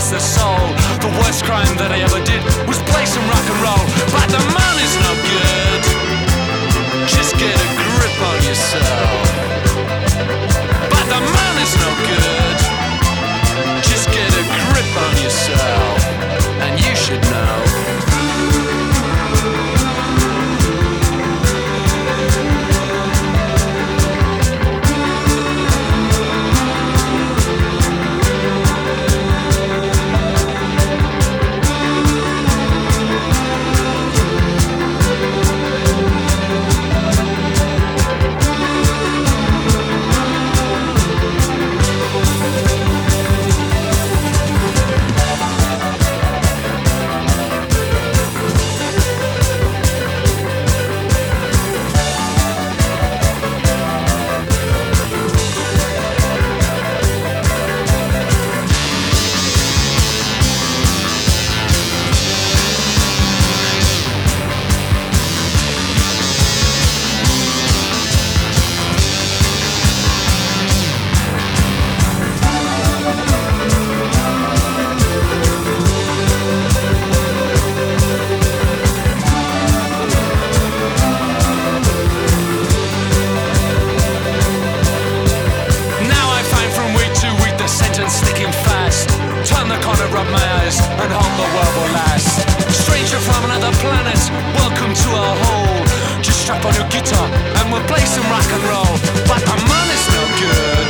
it's the soul. The worst crime that I ever did was play some rock and roll. But the money's no good. Just get a grip on yourself. But the money's no good. Just get a grip on yourself. And you should know. Sticking fast. Turn the corner, rub my eyes, and hope the world will last. Stranger from another planet, welcome to our hole. Just strap on your guitar and we'll play some rock and roll. But the money's no good.